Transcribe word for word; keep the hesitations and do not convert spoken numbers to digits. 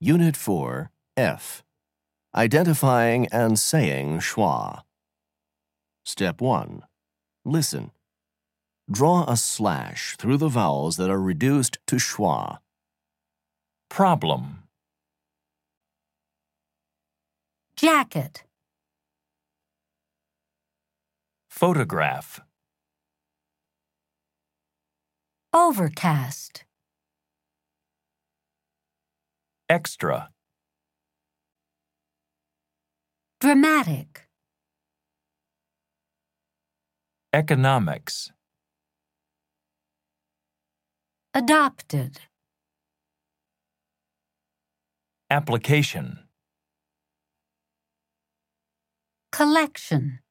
Unit four, F. Identifying and saying schwa. Step one. Listen. Draw a slash through the vowels that are reduced to schwa. Problem. Jacket. Photograph. Overcast. Extra. Dramatic. Economics. Adopted. Application. Collection.